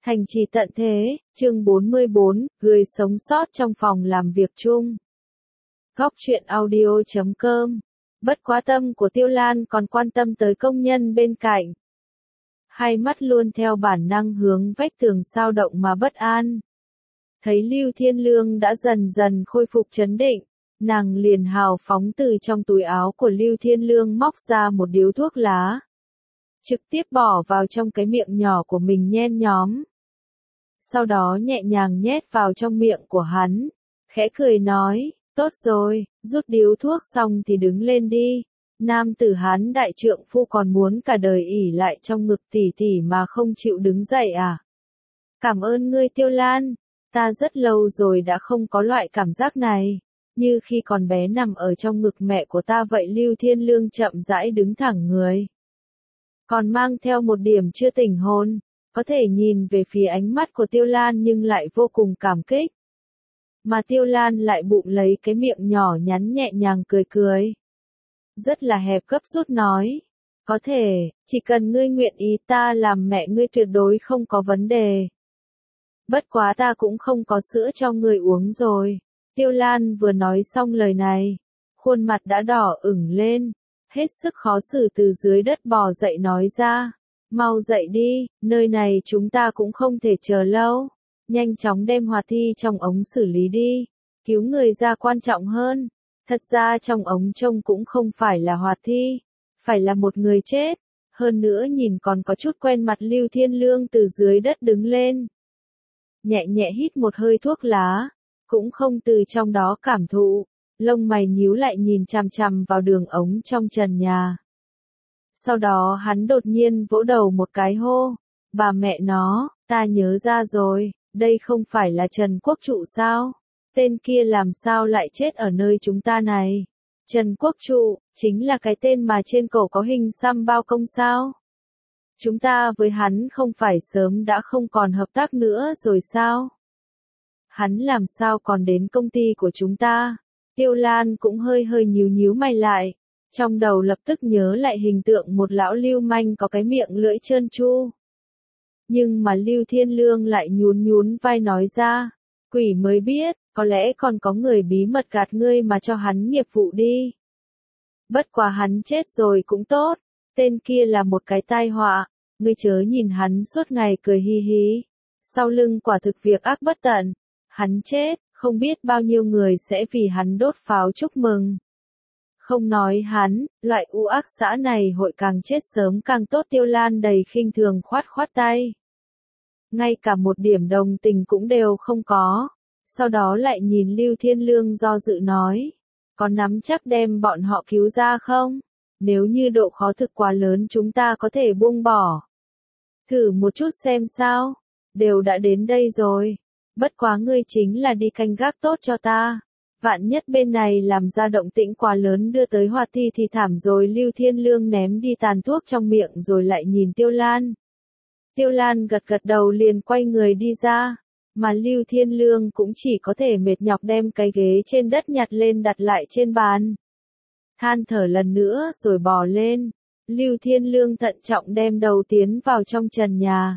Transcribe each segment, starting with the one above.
Thành trì tận thế, chương 44, người sống sót trong phòng làm việc chung. Góc truyện audio.com. Bất quá tâm của Tiêu Lan còn quan tâm tới công nhân bên cạnh. Hai mắt luôn theo bản năng hướng vách tường sao động mà bất an. Thấy Lưu Thiên Lương đã dần dần khôi phục trấn định, nàng liền hào phóng từ trong túi áo của Lưu Thiên Lương móc ra một điếu thuốc lá. Trực tiếp bỏ vào trong cái miệng nhỏ của mình nhen nhóm. Sau đó nhẹ nhàng nhét vào trong miệng của hắn, khẽ cười nói, tốt rồi, rút điếu thuốc xong thì đứng lên đi. Nam tử Hán đại trượng phu còn muốn cả đời ỷ lại trong ngực tỷ tỷ mà không chịu đứng dậy à? Cảm ơn ngươi Tiêu Lan, ta rất lâu rồi đã không có loại cảm giác này, như khi còn bé nằm ở trong ngực mẹ của ta vậy. Lưu Thiên Lương chậm rãi đứng thẳng người, còn mang theo một điểm chưa tỉnh hồn. Có thể nhìn về phía ánh mắt của Tiêu Lan nhưng lại vô cùng cảm kích. Mà Tiêu Lan lại bụng lấy cái miệng nhỏ nhắn nhẹ nhàng cười cười. Rất là hẹp gấp rút nói. Có thể, chỉ cần ngươi nguyện ý ta làm mẹ ngươi tuyệt đối không có vấn đề. Bất quá ta cũng không có sữa cho ngươi uống rồi. Tiêu Lan vừa nói xong lời này, khuôn mặt đã đỏ ửng lên, hết sức khó xử từ dưới đất bò dậy nói ra. Mau dậy đi, nơi này chúng ta cũng không thể chờ lâu. Nhanh chóng đem hoạt thi trong ống xử lý đi. Cứu người ra quan trọng hơn. Thật ra trong ống trông cũng không phải là hoạt thi, phải là một người chết. Hơn nữa nhìn còn có chút quen mặt. Lưu Thiên Lương từ dưới đất đứng lên, nhẹ nhẹ hít một hơi thuốc lá, cũng không từ trong đó cảm thụ. Lông mày nhíu lại nhìn chằm chằm vào đường ống trong trần nhà. Sau đó hắn đột nhiên vỗ đầu một cái hô, bà mẹ nó, ta nhớ ra rồi, đây không phải là Trần Quốc Trụ sao? Tên kia làm sao lại chết ở nơi chúng ta này? Trần Quốc Trụ, chính là cái tên mà trên cổ có hình xăm bao công sao? Chúng ta với hắn không phải sớm đã không còn hợp tác nữa rồi sao? Hắn làm sao còn đến công ty của chúng ta? Tiêu Lan cũng hơi nhíu mày lại. Trong đầu lập tức nhớ lại hình tượng một lão lưu manh có cái miệng lưỡi trơn tru. Nhưng mà Lưu Thiên Lương lại nhún vai nói ra, quỷ mới biết, có lẽ còn có người bí mật gạt ngươi mà cho hắn nghiệp vụ đi. Bất quá hắn chết rồi cũng tốt, tên kia là một cái tai họa, ngươi chớ nhìn hắn suốt ngày cười hi hí. Sau lưng quả thực việc ác bất tận, hắn chết, không biết bao nhiêu người sẽ vì hắn đốt pháo chúc mừng. Không nói hắn, loại u ác xã này hội càng chết sớm càng tốt. Tiêu Lan đầy khinh thường khoát tay. Ngay cả một điểm đồng tình cũng đều không có. Sau đó lại nhìn Lưu Thiên Lương do dự nói. Có nắm chắc đem bọn họ cứu ra không? Nếu như độ khó thực quá lớn chúng ta có thể buông bỏ. Thử một chút xem sao. Đều đã đến đây rồi. Bất quá ngươi chính là đi canh gác tốt cho ta. Vạn nhất bên này làm ra động tĩnh quá lớn đưa tới hoạt thi thì thảm rồi. Lưu Thiên Lương ném đi tàn thuốc trong miệng rồi lại nhìn Tiêu Lan. Tiêu Lan gật đầu liền quay người đi ra, mà Lưu Thiên Lương cũng chỉ có thể mệt nhọc đem cái ghế trên đất nhặt lên đặt lại trên bàn. Than thở lần nữa rồi bò lên, Lưu Thiên Lương thận trọng đem đầu tiến vào trong trần nhà.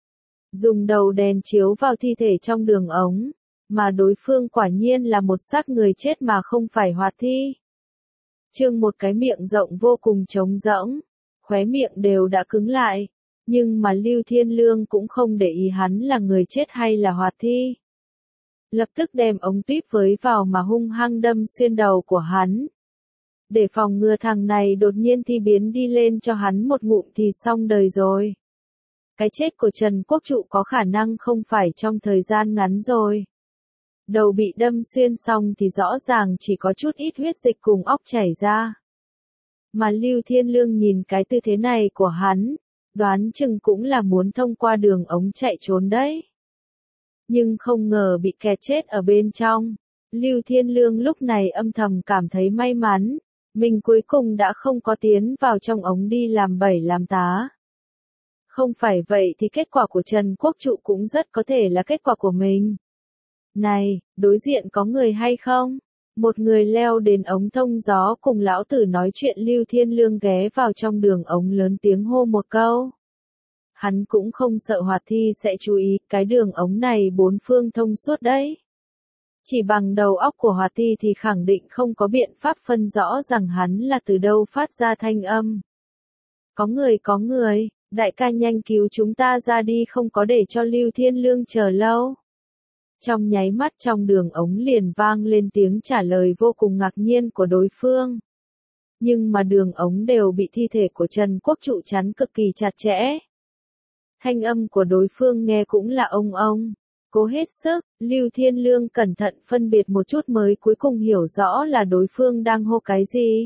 Dùng đầu đèn chiếu vào thi thể trong đường ống. Mà đối phương quả nhiên là một xác người chết mà không phải hoạt thi. Trương một cái miệng rộng vô cùng trống rỗng, khóe miệng đều đã cứng lại, nhưng mà Lưu Thiên Lương cũng không để ý hắn là người chết hay là hoạt thi. Lập tức đem ống tuyếp với vào mà hung hăng đâm xuyên đầu của hắn. Để phòng ngừa thằng này đột nhiên thi biến đi lên cho hắn một ngụm thì xong đời rồi. Cái chết của Trần Quốc Trụ có khả năng không phải trong thời gian ngắn rồi. Đầu bị đâm xuyên xong thì rõ ràng chỉ có chút ít huyết dịch cùng óc chảy ra. Mà Lưu Thiên Lương nhìn cái tư thế này của hắn, đoán chừng cũng là muốn thông qua đường ống chạy trốn đấy. Nhưng không ngờ bị kẹt chết ở bên trong. Lưu Thiên Lương lúc này âm thầm cảm thấy may mắn, mình cuối cùng đã không có tiến vào trong ống đi làm bẩy làm tá. Không phải vậy thì kết quả của Trần Quốc Trụ cũng rất có thể là kết quả của mình. Này, đối diện có người hay không? Một người leo đến ống thông gió cùng lão tử nói chuyện. Lưu Thiên Lương ghé vào trong đường ống lớn tiếng hô một câu. Hắn cũng không sợ Hoạt Thi sẽ chú ý, cái đường ống này bốn phương thông suốt đấy. Chỉ bằng đầu óc của Hoạt Thi thì khẳng định không có biện pháp phân rõ rằng hắn là từ đâu phát ra thanh âm. Có người, đại ca nhanh cứu chúng ta ra đi, không có để cho Lưu Thiên Lương chờ lâu. Trong nháy mắt trong đường ống liền vang lên tiếng trả lời vô cùng ngạc nhiên của đối phương. Nhưng mà đường ống đều bị thi thể của Trần Quốc Trụ chắn cực kỳ chặt chẽ. Thanh âm của đối phương nghe cũng là ông. Cố hết sức, Lưu Thiên Lương cẩn thận phân biệt một chút mới cuối cùng hiểu rõ là đối phương đang hô cái gì.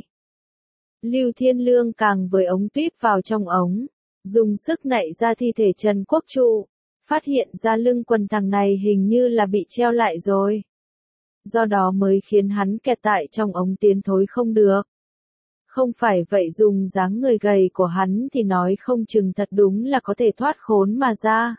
Lưu Thiên Lương càng với ống tuyếp vào trong ống, dùng sức nạy ra thi thể Trần Quốc Trụ, phát hiện ra lưng quần thằng này hình như là bị treo lại rồi. Do đó mới khiến hắn kẹt tại trong ống tiến thối không được. Không phải vậy dùng dáng người gầy của hắn thì nói không chừng thật đúng là có thể thoát khốn mà ra.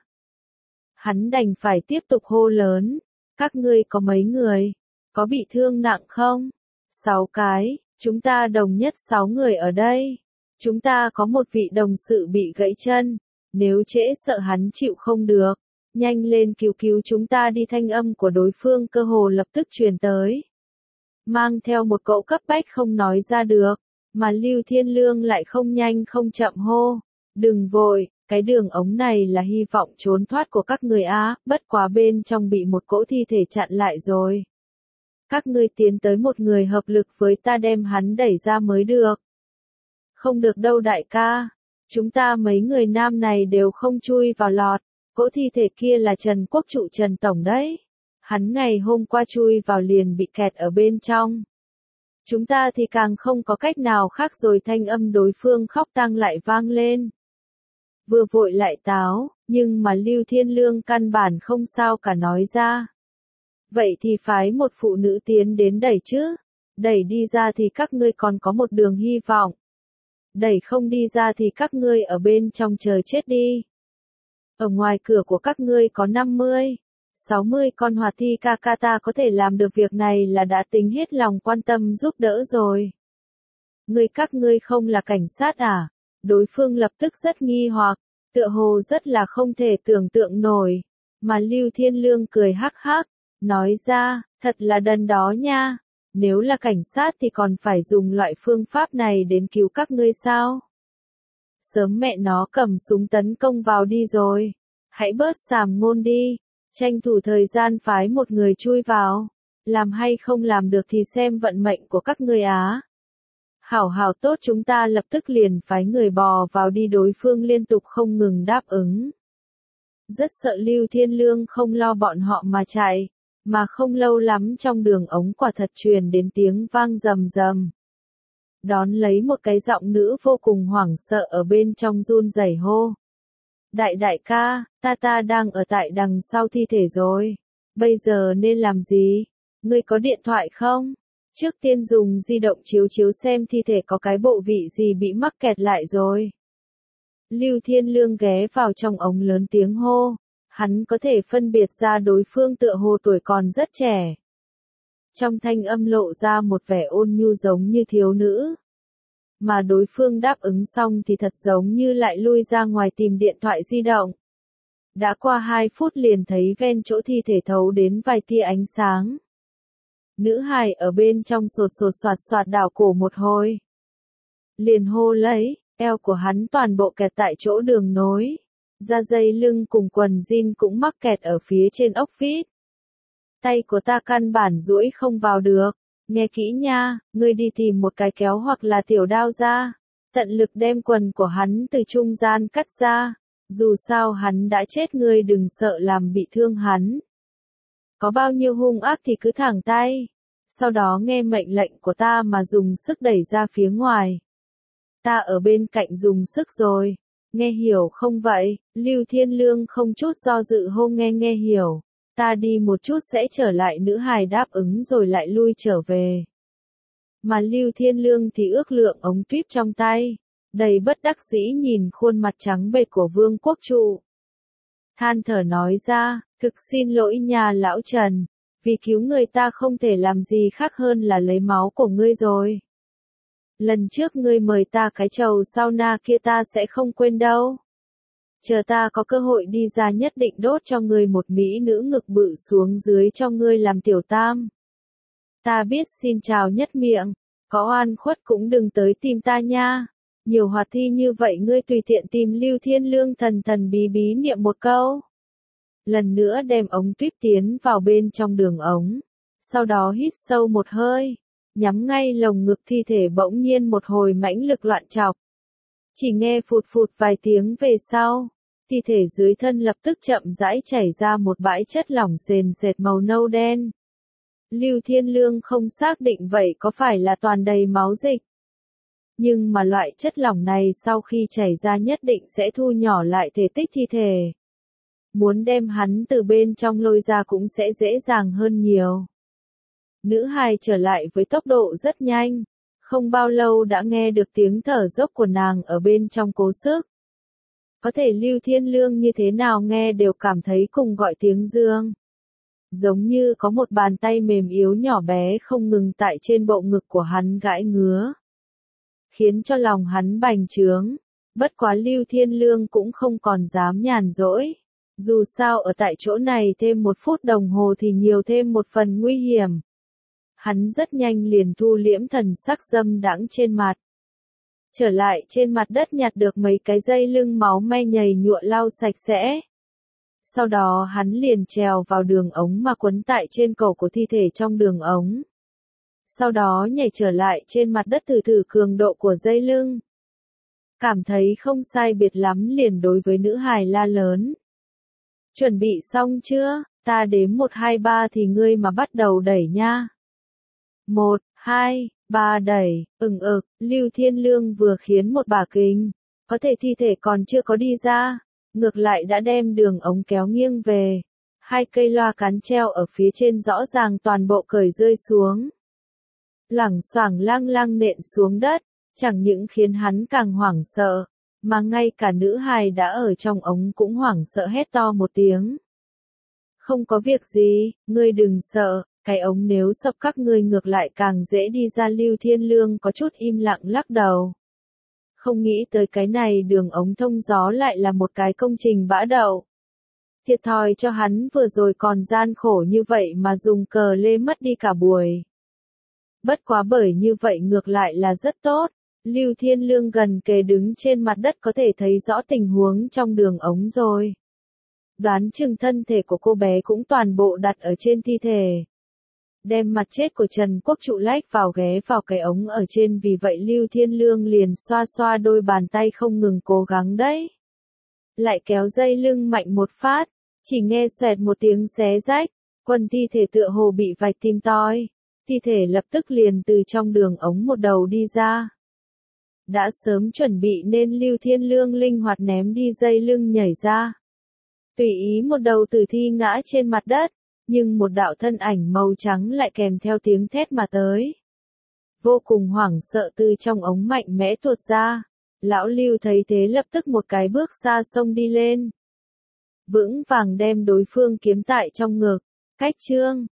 Hắn đành phải tiếp tục hô lớn, các ngươi có mấy người, có bị thương nặng không? 6 cái, chúng ta đồng nhất 6 người ở đây. Chúng ta có một vị đồng sự bị gãy chân, nếu trễ sợ hắn chịu không được, nhanh lên cứu chúng ta đi. Thanh âm của đối phương cơ hồ lập tức truyền tới. Mang theo một cỗ cấp bách không nói ra được, mà Lưu Thiên Lương lại không nhanh không chậm hô, đừng vội. Cái đường ống này là hy vọng trốn thoát của các người á, bất quá bên trong bị một cỗ thi thể chặn lại rồi. Các ngươi tiến tới một người hợp lực với ta đem hắn đẩy ra mới được. Không được đâu đại ca, chúng ta mấy người nam này đều không chui vào lọt, cỗ thi thể kia là Trần Quốc Trụ Trần Tổng đấy. Hắn ngày hôm qua chui vào liền bị kẹt ở bên trong. Chúng ta thì càng không có cách nào khác rồi. Thanh âm đối phương khóc tang lại vang lên. Vừa vội lại táo, nhưng mà Lưu Thiên Lương căn bản không sao cả nói ra. Vậy thì phái một phụ nữ tiến đến đẩy chứ, đẩy đi ra thì các ngươi còn có một đường hy vọng. Đẩy không đi ra thì các ngươi ở bên trong chờ chết đi. Ở ngoài cửa của các ngươi có 50, 60 con Hoạt Thi ca ca, ta có thể làm được việc này là đã tính hết lòng quan tâm giúp đỡ rồi. Các ngươi không là cảnh sát à? Đối phương lập tức rất nghi hoặc, tựa hồ rất là không thể tưởng tượng nổi, mà Lưu Thiên Lương cười hắc hắc, nói ra, thật là đần đó nha, nếu là cảnh sát thì còn phải dùng loại phương pháp này đến cứu các ngươi sao? Sớm mẹ nó cầm súng tấn công vào đi rồi, hãy bớt sàm ngôn đi, tranh thủ thời gian phái một người chui vào, làm hay không làm được thì xem vận mệnh của các ngươi á. Hảo tốt, chúng ta lập tức liền phái người bò vào đi. Đối phương liên tục không ngừng đáp ứng. Rất sợ Lưu Thiên Lương không lo bọn họ mà chạy, mà không lâu lắm trong đường ống quả thật truyền đến tiếng vang rầm rầm. Đón lấy một cái giọng nữ vô cùng hoảng sợ ở bên trong run rẩy hô. Đại ca, ta đang ở tại đằng sau thi thể rồi, bây giờ nên làm gì? Ngươi có điện thoại không? Trước tiên dùng di động chiếu xem thi thể có cái bộ vị gì bị mắc kẹt lại rồi. Lưu Thiên Lương ghé vào trong ống lớn tiếng hô, hắn có thể phân biệt ra đối phương tựa hồ tuổi còn rất trẻ. Trong thanh âm lộ ra một vẻ ôn nhu giống như thiếu nữ. Mà đối phương đáp ứng xong thì thật giống như lại lui ra ngoài tìm điện thoại di động. Đã qua 2 phút liền thấy ven chỗ thi thể thấu đến vài tia ánh sáng. Nữ hài ở bên trong sột soạt đảo cổ một hồi. Liền hô lấy, eo của hắn toàn bộ kẹt tại chỗ đường nối. Da dây lưng cùng quần jean cũng mắc kẹt ở phía trên ốc vít. Tay của ta căn bản duỗi không vào được. Nghe kỹ nha, ngươi đi tìm một cái kéo hoặc là tiểu đao ra. Tận lực đem quần của hắn từ trung gian cắt ra. Dù sao hắn đã chết, ngươi đừng sợ làm bị thương hắn. Có bao nhiêu hung ác thì cứ thẳng tay. Sau đó nghe mệnh lệnh của ta mà dùng sức đẩy ra phía ngoài. Ta ở bên cạnh dùng sức rồi. Nghe hiểu không vậy? Lưu Thiên Lương không chút do dự hô nghe hiểu. Ta đi một chút sẽ trở lại. Nữ hài đáp ứng rồi lại lui trở về. Mà Lưu Thiên Lương thì ước lượng ống tuyếp trong tay. Đầy bất đắc dĩ nhìn khuôn mặt trắng bệch của Vương Quốc Trụ. Than thở nói ra, thực xin lỗi nhà lão Trần. Vì cứu người ta không thể làm gì khác hơn là lấy máu của ngươi rồi. Lần trước ngươi mời ta cái chầu sauna kia ta sẽ không quên đâu. Chờ ta có cơ hội đi ra nhất định đốt cho ngươi một mỹ nữ ngực bự xuống dưới cho ngươi làm tiểu tam. Ta biết xin chào nhất miệng, có oan khuất cũng đừng tới tìm ta nha. Nhiều hoạt thi như vậy ngươi tùy tiện tìm Lưu Thiên Lương thần thần bí bí niệm một câu. Lần nữa đem ống tuyếp tiến vào bên trong đường ống. Sau đó hít sâu một hơi, nhắm ngay lồng ngực thi thể bỗng nhiên một hồi mãnh lực loạn chọc. Chỉ nghe phụt phụt vài tiếng về sau, thi thể dưới thân lập tức chậm rãi chảy ra một bãi chất lỏng sền sệt màu nâu đen. Lưu Thiên Lương không xác định vậy có phải là toàn đầy máu dịch. Nhưng mà loại chất lỏng này sau khi chảy ra nhất định sẽ thu nhỏ lại thể tích thi thể. Muốn đem hắn từ bên trong lôi ra cũng sẽ dễ dàng hơn nhiều. Nữ hài trở lại với tốc độ rất nhanh. Không bao lâu đã nghe được tiếng thở dốc của nàng ở bên trong cố sức. Có thể Lưu Thiên Lương như thế nào nghe đều cảm thấy cùng gọi tiếng dương. Giống như có một bàn tay mềm yếu nhỏ bé không ngừng tại trên bộ ngực của hắn gãi ngứa. Khiến cho lòng hắn bành trướng. Bất quá Lưu Thiên Lương cũng không còn dám nhàn rỗi. Dù sao ở tại chỗ này thêm 1 phút đồng hồ thì nhiều thêm một phần nguy hiểm. Hắn rất nhanh liền thu liễm thần sắc dâm đãng trên mặt. Trở lại trên mặt đất nhặt được mấy cái dây lưng máu me nhầy nhụa lau sạch sẽ. Sau đó hắn liền trèo vào đường ống mà quấn tại trên cổ của thi thể trong đường ống. Sau đó nhảy trở lại trên mặt đất thử thử cường độ của dây lưng. Cảm thấy không sai biệt lắm liền đối với nữ hài la lớn. Chuẩn bị xong chưa? Ta đếm 1 2 3 thì ngươi mà bắt đầu đẩy nha. 1, 2, 3 đẩy, Lưu Thiên Lương vừa khiến một bả kinh. Có thể thi thể còn chưa có đi ra. Ngược lại đã đem đường ống kéo nghiêng về. 2 cây loa cán treo ở phía trên rõ ràng toàn bộ cởi rơi xuống. Loảng xoảng lang lang nện xuống đất, chẳng những khiến hắn càng hoảng sợ, mà ngay cả nữ hài đã ở trong ống cũng hoảng sợ hét to một tiếng. Không có việc gì, ngươi đừng sợ, cái ống nếu sập các ngươi ngược lại càng dễ đi ra. Lưu Thiên Lương có chút im lặng lắc đầu. Không nghĩ tới cái này đường ống thông gió lại là một cái công trình bã đậu. Thiệt thòi cho hắn vừa rồi còn gian khổ như vậy mà dùng cờ lê mất đi cả buổi. Bất quá bởi như vậy ngược lại là rất tốt. Lưu Thiên Lương gần kề đứng trên mặt đất có thể thấy rõ tình huống trong đường ống rồi. Đoán chừng thân thể của cô bé cũng toàn bộ đặt ở trên thi thể. Đem mặt chết của Trần Quốc Trụ lách vào ghé vào cái ống ở trên, vì vậy Lưu Thiên Lương liền xoa xoa đôi bàn tay không ngừng cố gắng đấy. Lại kéo dây lưng mạnh một phát, chỉ nghe xoẹt một tiếng xé rách, quần thi thể tựa hồ bị vạch tim toi. Thi thể lập tức liền từ trong đường ống một đầu đi ra. Đã sớm chuẩn bị nên Lưu Thiên Lương linh hoạt ném đi dây lưng nhảy ra. Tùy ý một đầu tử thi ngã trên mặt đất, nhưng một đạo thân ảnh màu trắng lại kèm theo tiếng thét mà tới. Vô cùng hoảng sợ từ trong ống mạnh mẽ tuột ra. Lão Lưu thấy thế lập tức một cái bước xa xông đi lên. Vững vàng đem đối phương kiếm tại trong ngực. Cách chương